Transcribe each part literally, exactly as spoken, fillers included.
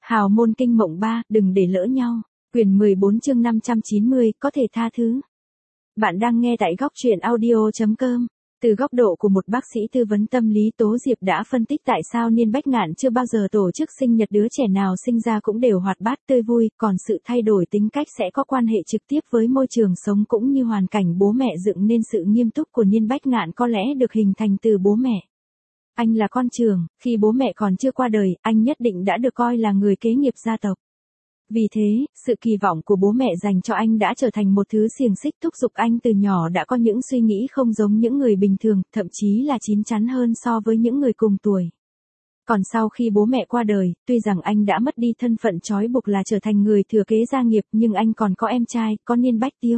Hào môn kinh mộng ba, đừng để lỡ nhau. Quyển mười bốn chương năm trăm chín mươi, có thể tha thứ. Bạn đang nghe tại góc truyện audio chấm com. Từ góc độ của một bác sĩ tư vấn tâm lý, Tố Diệp đã phân tích tại sao Niên Bách Ngạn chưa bao giờ tổ chức sinh nhật đứa trẻ nào sinh ra cũng đều hoạt bát tươi vui, còn sự thay đổi tính cách sẽ có quan hệ trực tiếp với môi trường sống cũng như hoàn cảnh bố mẹ dựng nên sự nghiêm túc của Niên Bách Ngạn có lẽ được hình thành từ bố mẹ. Anh là con trưởng, khi bố mẹ còn chưa qua đời, anh nhất định đã được coi là người kế nghiệp gia tộc. Vì thế, sự kỳ vọng của bố mẹ dành cho anh đã trở thành một thứ xiềng xích thúc giục anh từ nhỏ đã có những suy nghĩ không giống những người bình thường, thậm chí là chín chắn hơn so với những người cùng tuổi. Còn sau khi bố mẹ qua đời, tuy rằng anh đã mất đi thân phận trói buộc là trở thành người thừa kế gia nghiệp, nhưng anh còn có em trai, có Niên Bách Tiêu.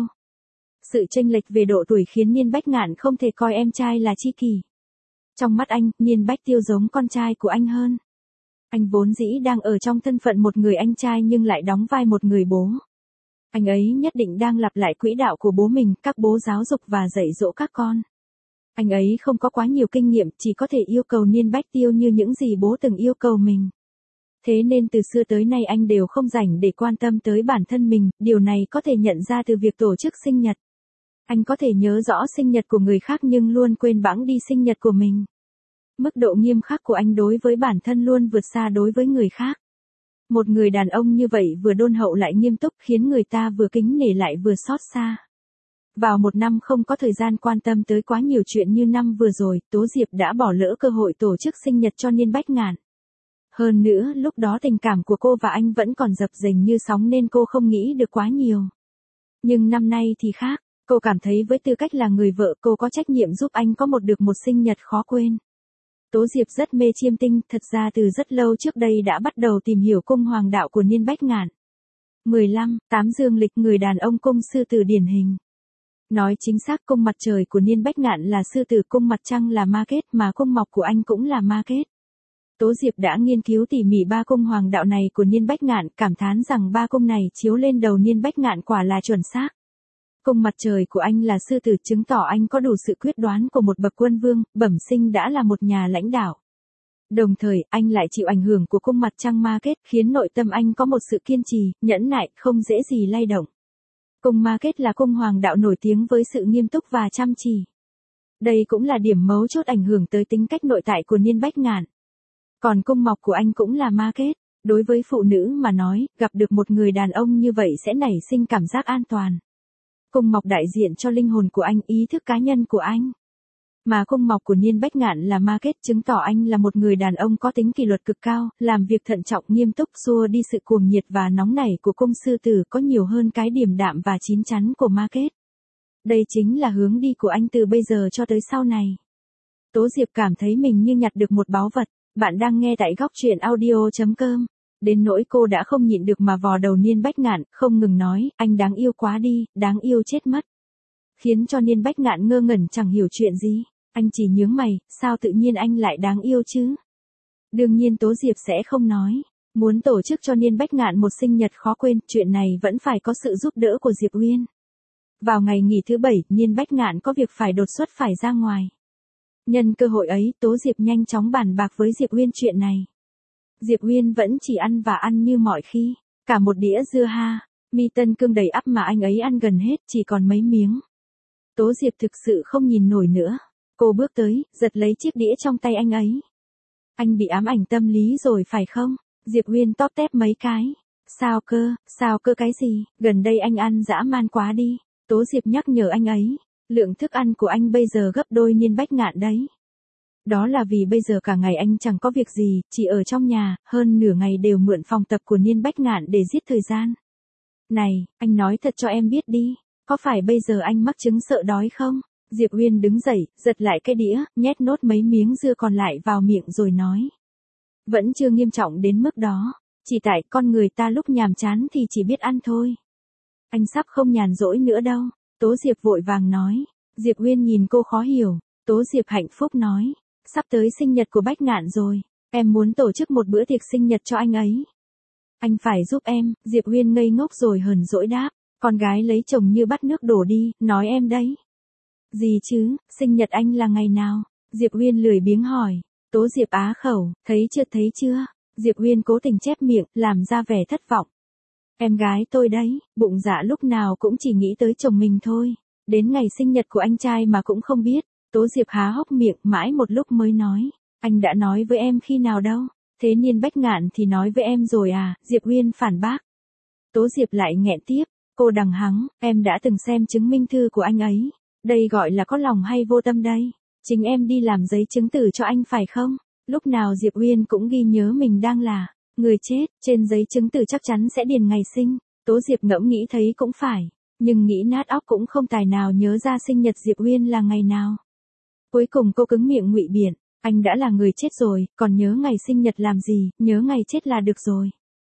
Sự chênh lệch về độ tuổi khiến Niên Bách Ngạn không thể coi em trai là tri kỷ. Trong mắt anh, Niên Bách Tiêu giống con trai của anh hơn. Anh vốn dĩ đang ở trong thân phận một người anh trai nhưng lại đóng vai một người bố. Anh ấy nhất định đang lặp lại quỹ đạo của bố mình, các bố giáo dục và dạy dỗ các con. Anh ấy không có quá nhiều kinh nghiệm, chỉ có thể yêu cầu Niên Bách Tiêu như những gì bố từng yêu cầu mình. Thế nên từ xưa tới nay anh đều không rảnh để quan tâm tới bản thân mình, điều này có thể nhận ra từ việc tổ chức sinh nhật. Anh có thể nhớ rõ sinh nhật của người khác nhưng luôn quên bẵng đi sinh nhật của mình. Mức độ nghiêm khắc của anh đối với bản thân luôn vượt xa đối với người khác. Một người đàn ông như vậy vừa đôn hậu lại nghiêm túc khiến người ta vừa kính nể lại vừa xót xa. Vào một năm không có thời gian quan tâm tới quá nhiều chuyện như năm vừa rồi, Tố Diệp đã bỏ lỡ cơ hội tổ chức sinh nhật cho Niên Bách Ngạn. Hơn nữa, lúc đó tình cảm của cô và anh vẫn còn dập dềnh như sóng nên cô không nghĩ được quá nhiều. Nhưng năm nay thì khác, cô cảm thấy với tư cách là người vợ cô có trách nhiệm giúp anh có một được một sinh nhật khó quên. Tố Diệp rất mê chiêm tinh, thật ra từ rất lâu trước đây đã bắt đầu tìm hiểu cung hoàng đạo của Niên Bách Ngạn. mười lăm, tám dương lịch người đàn ông cung sư tử điển hình. Nói chính xác cung mặt trời của Niên Bách Ngạn là sư tử, cung mặt trăng là ma kết mà cung mọc của anh cũng là ma kết. Tố Diệp đã nghiên cứu tỉ mỉ ba cung hoàng đạo này của Niên Bách Ngạn, cảm thán rằng ba cung này chiếu lên đầu Niên Bách Ngạn quả là chuẩn xác. Cung mặt trời của anh là sư tử chứng tỏ anh có đủ sự quyết đoán của một bậc quân vương, bẩm sinh đã là một nhà lãnh đạo. Đồng thời, anh lại chịu ảnh hưởng của cung mặt trăng ma kết khiến nội tâm anh có một sự kiên trì, nhẫn nại, không dễ gì lay động. Cung ma kết là cung hoàng đạo nổi tiếng với sự nghiêm túc và chăm chỉ. Đây cũng là điểm mấu chốt ảnh hưởng tới tính cách nội tại của Niên Bách Ngạn. Còn cung mọc của anh cũng là ma kết. Đối với phụ nữ mà nói, gặp được một người đàn ông như vậy sẽ nảy sinh cảm giác an toàn. Cung mọc đại diện cho linh hồn của anh, ý thức cá nhân của anh. Mà cung mọc của Niên Bách Ngạn là ma kết chứng tỏ anh là một người đàn ông có tính kỷ luật cực cao, làm việc thận trọng nghiêm túc, xua đi sự cuồng nhiệt và nóng nảy của cung sư tử, có nhiều hơn cái điềm đạm và chín chắn của ma kết. Đây chính là hướng đi của anh từ bây giờ cho tới sau này. Tố Diệp cảm thấy mình như nhặt được một báu vật. Bạn đang nghe tại góc truyện audio chấm com. Đến nỗi cô đã không nhịn được mà vò đầu Niên Bách Ngạn, không ngừng nói, anh đáng yêu quá đi, đáng yêu chết mất. Khiến cho Niên Bách Ngạn ngơ ngẩn chẳng hiểu chuyện gì, anh chỉ nhướng mày, sao tự nhiên anh lại đáng yêu chứ? Đương nhiên Tố Diệp sẽ không nói, muốn tổ chức cho Niên Bách Ngạn một sinh nhật khó quên, chuyện này vẫn phải có sự giúp đỡ của Diệp Uyên. Vào ngày nghỉ thứ bảy, Niên Bách Ngạn có việc phải đột xuất phải ra ngoài. Nhân cơ hội ấy, Tố Diệp nhanh chóng bàn bạc với Diệp Uyên chuyện này. Diệp Uyên vẫn chỉ ăn và ăn như mọi khi, cả một đĩa dưa ha, mi tân cương đầy ắp mà anh ấy ăn gần hết, chỉ còn mấy miếng. Tố Diệp thực sự không nhìn nổi nữa, cô bước tới, giật lấy chiếc đĩa trong tay anh ấy. Anh bị ám ảnh tâm lý rồi phải không? Diệp Uyên tóp tép mấy cái. Sao cơ, sao cơ cái gì, gần đây anh ăn dã man quá đi. Tố Diệp nhắc nhở anh ấy, lượng thức ăn của anh bây giờ gấp đôi Niên Bách Ngạn đấy. Đó là vì bây giờ cả ngày anh chẳng có việc gì, chỉ ở trong nhà, hơn nửa ngày đều mượn phòng tập của Niên Bách Ngạn để giết thời gian. Này, anh nói thật cho em biết đi, có phải bây giờ anh mắc chứng sợ đói không? Diệp Uyên đứng dậy, giật lại cái đĩa, nhét nốt mấy miếng dưa còn lại vào miệng rồi nói. Vẫn chưa nghiêm trọng đến mức đó, chỉ tại con người ta lúc nhàm chán thì chỉ biết ăn thôi. Anh sắp không nhàn rỗi nữa đâu, Tố Diệp vội vàng nói. Diệp Uyên nhìn cô khó hiểu, Tố Diệp hạnh phúc nói. Sắp tới sinh nhật của Bách Ngạn rồi, em muốn tổ chức một bữa tiệc sinh nhật cho anh ấy. Anh phải giúp em, Diệp Uyên ngây ngốc rồi hờn dỗi đáp, con gái lấy chồng như bắt nước đổ đi, nói em đấy. Gì chứ, sinh nhật anh là ngày nào? Diệp Uyên lười biếng hỏi, Tố Diệp á khẩu, thấy chưa thấy chưa, Diệp Uyên cố tình chép miệng, làm ra vẻ thất vọng. Em gái tôi đấy, bụng dạ lúc nào cũng chỉ nghĩ tới chồng mình thôi. Đến ngày sinh nhật của anh trai mà cũng không biết. Tố Diệp há hốc miệng mãi một lúc mới nói. Anh đã nói với em khi nào đâu. Thế Niên Bách Ngạn thì nói với em rồi à, Diệp Uyên phản bác. Tố Diệp lại nghẹn tiếp. Cô đằng hắng, em đã từng xem chứng minh thư của anh ấy. Đây gọi là có lòng hay vô tâm đây. Chính em đi làm giấy chứng tử cho anh phải không? Lúc nào Diệp Uyên cũng ghi nhớ mình đang là người chết, trên giấy chứng tử chắc chắn sẽ điền ngày sinh. Tố Diệp ngẫm nghĩ thấy cũng phải, nhưng nghĩ nát óc cũng không tài nào nhớ ra sinh nhật Diệp Uyên là ngày nào. Cuối cùng cô cứng miệng ngụy biện, anh đã là người chết rồi, còn nhớ ngày sinh nhật làm gì, nhớ ngày chết là được rồi.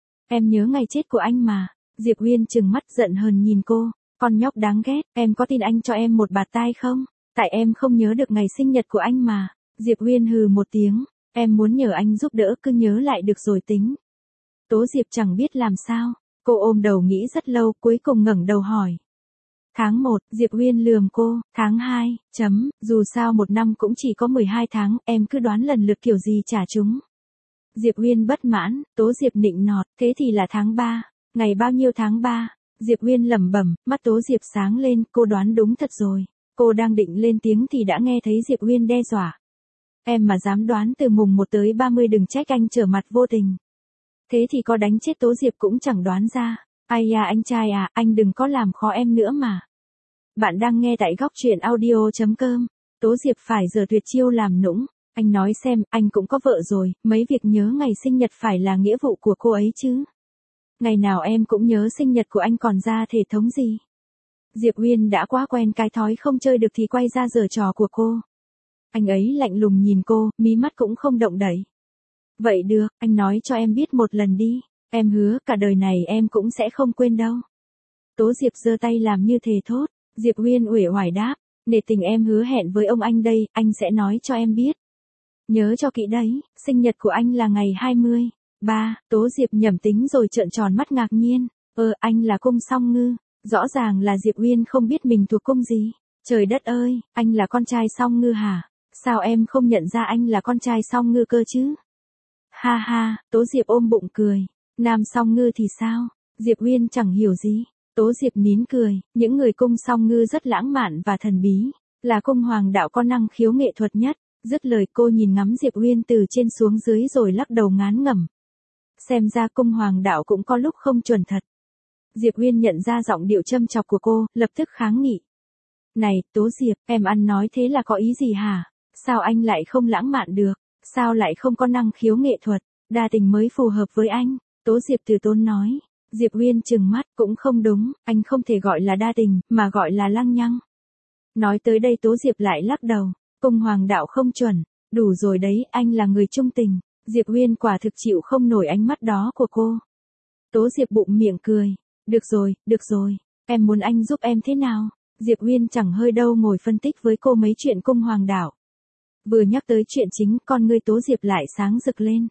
Em nhớ ngày chết của anh mà. Diệp Uyên trừng mắt giận hờn nhìn cô, con nhóc đáng ghét, em có tin anh cho em một bạt tai không? Tại em không nhớ được ngày sinh nhật của anh mà. Diệp Uyên hừ một tiếng, em muốn nhờ anh giúp đỡ cứ nhớ lại được rồi tính. Tố Diệp chẳng biết làm sao, cô ôm đầu nghĩ rất lâu cuối cùng ngẩng đầu hỏi. Tháng một, Diệp Uyên lườm cô, tháng hai, chấm, dù sao một năm cũng chỉ có mười hai tháng, em cứ đoán lần lượt kiểu gì trả chúng. Diệp Uyên bất mãn, Tố Diệp nịnh nọt, thế thì là tháng ba, ngày bao nhiêu tháng ba? Diệp Uyên lẩm bẩm, mắt Tố Diệp sáng lên, cô đoán đúng thật rồi. Cô đang định lên tiếng thì đã nghe thấy Diệp Uyên đe dọa. Em mà dám đoán từ mùng một tới ba mươi đừng trách anh trở mặt vô tình. Thế thì có đánh chết Tố Diệp cũng chẳng đoán ra. Ai à anh trai à, anh đừng có làm khó em nữa mà. Bạn đang nghe tại góc truyện audio.com. Tố Diệp phải giờ tuyệt chiêu làm nũng. Anh nói xem, anh cũng có vợ rồi, mấy việc nhớ ngày sinh nhật phải là nghĩa vụ của cô ấy chứ. Ngày nào em cũng nhớ sinh nhật của anh còn ra thể thống gì. Diệp Uyên đã quá quen cái thói không chơi được thì quay ra giở trò của cô. Anh ấy lạnh lùng nhìn cô, mí mắt cũng không động đậy. Vậy được, anh nói cho em biết một lần đi. Em hứa cả đời này em cũng sẽ không quên đâu. Tố Diệp giơ tay làm như thề thốt. Diệp Uyên uể oải đáp. Nể tình em hứa hẹn với ông anh đây, anh sẽ nói cho em biết. Nhớ cho kỹ đấy, sinh nhật của anh là ngày hai mươi. Ba, Tố Diệp nhẩm tính rồi trợn tròn mắt ngạc nhiên. Ờ, anh là cung song ngư. Rõ ràng là Diệp Uyên không biết mình thuộc cung gì. Trời đất ơi, anh là con trai song ngư hả? Sao em không nhận ra anh là con trai song ngư cơ chứ? Ha ha, Tố Diệp ôm bụng cười. Nam song ngư thì sao? Diệp Uyên chẳng hiểu gì. Tố Diệp nín cười, những người cung song ngư rất lãng mạn và thần bí. Là cung hoàng đạo có năng khiếu nghệ thuật nhất. Dứt lời cô nhìn ngắm Diệp Uyên từ trên xuống dưới rồi lắc đầu ngán ngẩm. Xem ra cung hoàng đạo cũng có lúc không chuẩn thật. Diệp Uyên nhận ra giọng điệu châm chọc của cô, lập tức kháng nghị. Này, Tố Diệp, em ăn nói thế là có ý gì hả? Sao anh lại không lãng mạn được? Sao lại không có năng khiếu nghệ thuật? Đa tình mới phù hợp với anh. Tố Diệp từ tốn nói. Diệp Uyên trừng mắt, cũng không đúng, anh không thể gọi là đa tình, mà gọi là lăng nhăng. Nói tới đây Tố Diệp lại lắc đầu. Cung hoàng đạo không chuẩn. Đủ rồi đấy, anh là người trung tình. Diệp Uyên quả thực chịu không nổi ánh mắt đó của cô. Tố Diệp bụng miệng cười. Được rồi, được rồi. Em muốn anh giúp em thế nào? Diệp Uyên chẳng hơi đâu ngồi phân tích với cô mấy chuyện cung hoàng đạo. Vừa nhắc tới chuyện chính, con ngươi Tố Diệp lại sáng rực lên.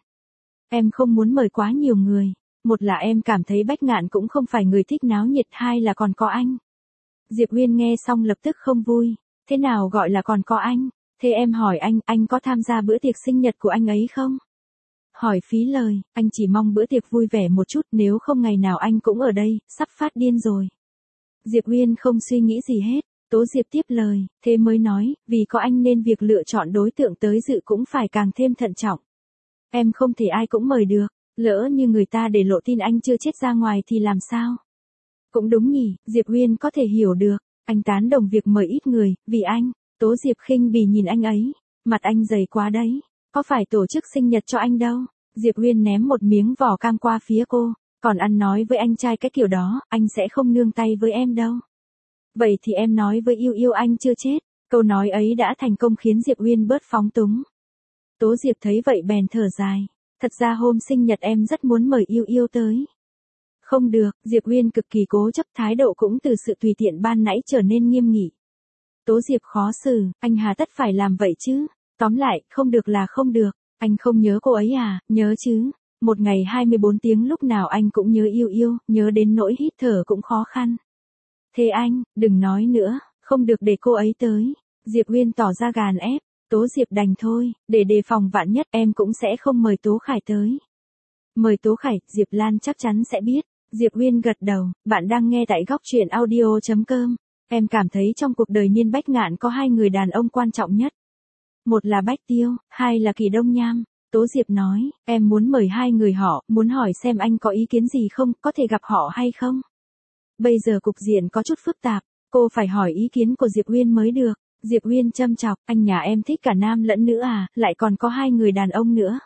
Em không muốn mời quá nhiều người. Một là em cảm thấy Bách Ngạn cũng không phải người thích náo nhiệt, hai là còn có anh. Diệp Uyên nghe xong lập tức không vui. Thế nào gọi là còn có anh? Thế em hỏi anh, anh có tham gia bữa tiệc sinh nhật của anh ấy không? Hỏi phí lời, anh chỉ mong bữa tiệc vui vẻ một chút, nếu không ngày nào anh cũng ở đây, sắp phát điên rồi. Diệp Uyên không suy nghĩ gì hết. Tố Diệp tiếp lời, thế mới nói, vì có anh nên việc lựa chọn đối tượng tới dự cũng phải càng thêm thận trọng. Em không thể ai cũng mời được, lỡ như người ta để lộ tin anh chưa chết ra ngoài thì làm sao? Cũng đúng nhỉ, Diệp Uyên có thể hiểu được, anh tán đồng việc mời ít người, vì anh. Tố Diệp khinh bỉ nhìn anh ấy, mặt anh dày quá đấy, có phải tổ chức sinh nhật cho anh đâu. Diệp Uyên ném một miếng vỏ cam qua phía cô, còn ăn nói với anh trai cái kiểu đó, anh sẽ không nương tay với em đâu. Vậy thì em nói với Yêu Yêu anh chưa chết. Câu nói ấy đã thành công khiến Diệp Uyên bớt phóng túng. Tố Diệp thấy vậy bèn thở dài. Thật ra hôm sinh nhật em rất muốn mời Yêu Yêu tới. Không được, Diệp Uyên cực kỳ cố chấp, thái độ cũng từ sự tùy tiện ban nãy trở nên nghiêm nghị. Tố Diệp khó xử, anh hà tất phải làm vậy chứ. Tóm lại, không được là không được. Anh không nhớ cô ấy à? Nhớ chứ. Một ngày hai mươi bốn tiếng lúc nào anh cũng nhớ Yêu Yêu, nhớ đến nỗi hít thở cũng khó khăn. Thế anh, đừng nói nữa, không được để cô ấy tới. Diệp Uyên tỏ ra gàn ép. Tố Diệp đành thôi, để đề phòng vạn nhất em cũng sẽ không mời Tố Khải tới. Mời Tố Khải, Diệp Lan chắc chắn sẽ biết. Diệp Uyên gật đầu, bạn đang nghe tại góc truyện audio.com. Em cảm thấy trong cuộc đời Niên Bách Ngạn có hai người đàn ông quan trọng nhất. Một là Bách Tiêu, hai là Kỳ Đông Nham. Tố Diệp nói, em muốn mời hai người họ, muốn hỏi xem anh có ý kiến gì không, có thể gặp họ hay không. Bây giờ cục diện có chút phức tạp, cô phải hỏi ý kiến của Diệp Uyên mới được. Diệp Uyên châm chọc, anh nhà em thích cả nam lẫn nữ à, lại còn có hai người đàn ông nữa.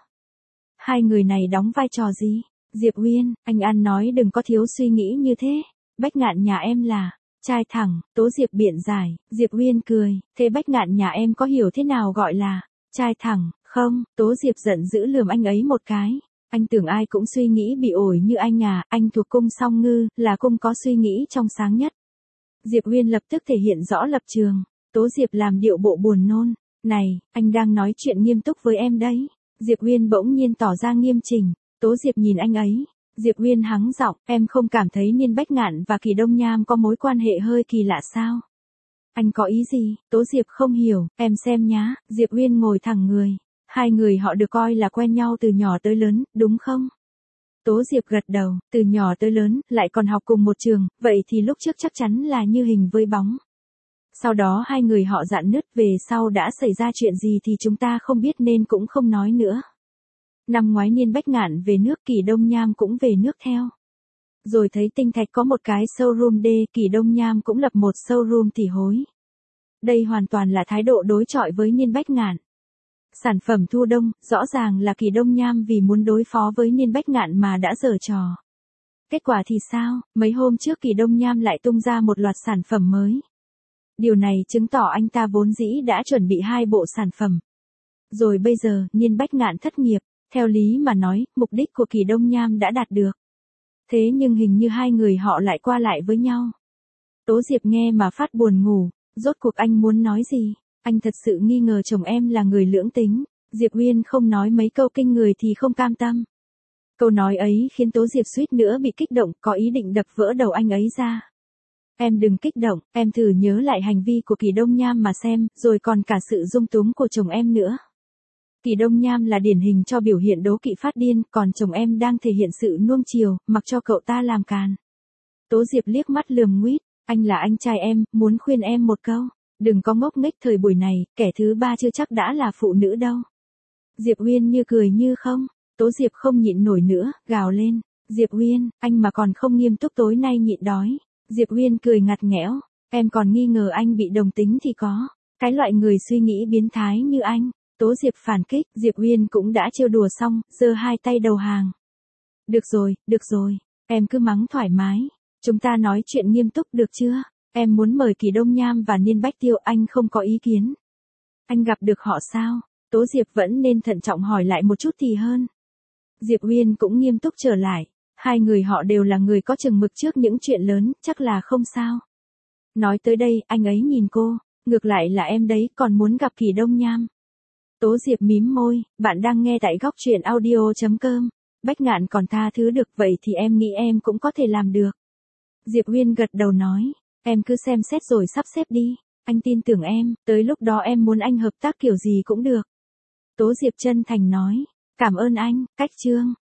Hai người này đóng vai trò gì? Diệp Uyên, anh ăn nói đừng có thiếu suy nghĩ như thế. Bách Ngạn nhà em là trai thẳng. Tố Diệp biện giải. Diệp Uyên cười, thế Bách Ngạn nhà em có hiểu thế nào gọi là trai thẳng, không? Tố Diệp giận dữ lườm anh ấy một cái. Anh tưởng ai cũng suy nghĩ bị ổi như anh à, anh thuộc cung Song Ngư, là cung có suy nghĩ trong sáng nhất. Diệp Uyên lập tức thể hiện rõ lập trường. Tố Diệp làm điệu bộ buồn nôn. Này, anh đang nói chuyện nghiêm túc với em đấy. Diệp Uyên bỗng nhiên tỏ ra nghiêm chỉnh. Tố Diệp nhìn anh ấy. Diệp Uyên hắng giọng, em không cảm thấy Niên Bách Ngạn và Kỳ Đông Nham có mối quan hệ hơi kỳ lạ sao? Anh có ý gì? Tố Diệp không hiểu, em xem nhá. Diệp Uyên ngồi thẳng người. Hai người họ được coi là quen nhau từ nhỏ tới lớn, đúng không? Tố Diệp gật đầu, từ nhỏ tới lớn, lại còn học cùng một trường, vậy thì lúc trước chắc chắn là như hình với bóng. Sau đó hai người họ rạn nứt, về sau đã xảy ra chuyện gì thì chúng ta không biết nên cũng không nói nữa. Năm ngoái Niên Bách Ngạn về nước, Kỳ Đông Nham cũng về nước theo. Rồi thấy Tinh Thạch có một cái showroom D, Kỳ Đông Nham cũng lập một showroom tỷ hối. Đây hoàn toàn là thái độ đối chọi với Niên Bách Ngạn. Sản phẩm thu đông, rõ ràng là Kỳ Đông Nham vì muốn đối phó với Niên Bách Ngạn mà đã giở trò. Kết quả thì sao? Mấy hôm trước Kỳ Đông Nham lại tung ra một loạt sản phẩm mới. Điều này chứng tỏ anh ta vốn dĩ đã chuẩn bị hai bộ sản phẩm. Rồi bây giờ, Niên Bách Ngạn thất nghiệp. Theo lý mà nói, mục đích của Kỳ Đông Nham đã đạt được. Thế nhưng hình như hai người họ lại qua lại với nhau. Tố Diệp nghe mà phát buồn ngủ. Rốt cuộc anh muốn nói gì? Anh thật sự nghi ngờ chồng em là người lưỡng tính. Diệp Uyên không nói mấy câu kinh người thì không cam tâm. Câu nói ấy khiến Tố Diệp suýt nữa bị kích động, có ý định đập vỡ đầu anh ấy ra. Em đừng kích động, em thử nhớ lại hành vi của Kỳ Đông Nham mà xem, rồi còn cả sự dung túng của chồng em nữa. Kỳ Đông Nham là điển hình cho biểu hiện đố kỵ phát điên, còn chồng em đang thể hiện sự nuông chiều, mặc cho cậu ta làm càn. Tố Diệp liếc mắt lườm nguýt, anh là anh trai em, muốn khuyên em một câu, đừng có ngốc nghếch thời buổi này, kẻ thứ ba chưa chắc đã là phụ nữ đâu. Diệp Uyên như cười như không, Tố Diệp không nhịn nổi nữa, gào lên, Diệp Uyên, anh mà còn không nghiêm túc tối nay nhịn đói. Diệp Uyên cười ngặt nghẽo, em còn nghi ngờ anh bị đồng tính thì có, cái loại người suy nghĩ biến thái như anh. Tố Diệp phản kích, Diệp Uyên cũng đã trêu đùa xong, giơ hai tay đầu hàng. Được rồi, được rồi, em cứ mắng thoải mái, chúng ta nói chuyện nghiêm túc được chưa? Em muốn mời Kỳ Đông Nham và Niên Bách Tiêu, anh không có ý kiến. Anh gặp được họ sao? Tố Diệp vẫn nên thận trọng hỏi lại một chút thì hơn. Diệp Uyên cũng nghiêm túc trở lại, hai người họ đều là người có chừng mực trước những chuyện lớn, chắc là không sao. Nói tới đây, anh ấy nhìn cô, ngược lại là em đấy, còn muốn gặp Kỳ Đông Nham. Tố Diệp mím môi, bạn đang nghe tại góc truyện audio.com. Bách Ngạn còn tha thứ được, vậy thì em nghĩ em cũng có thể làm được. Diệp Uyên gật đầu nói, em cứ xem xét rồi sắp xếp đi, anh tin tưởng em, tới lúc đó em muốn anh hợp tác kiểu gì cũng được. Tố Diệp chân thành nói, cảm ơn anh, cách chương.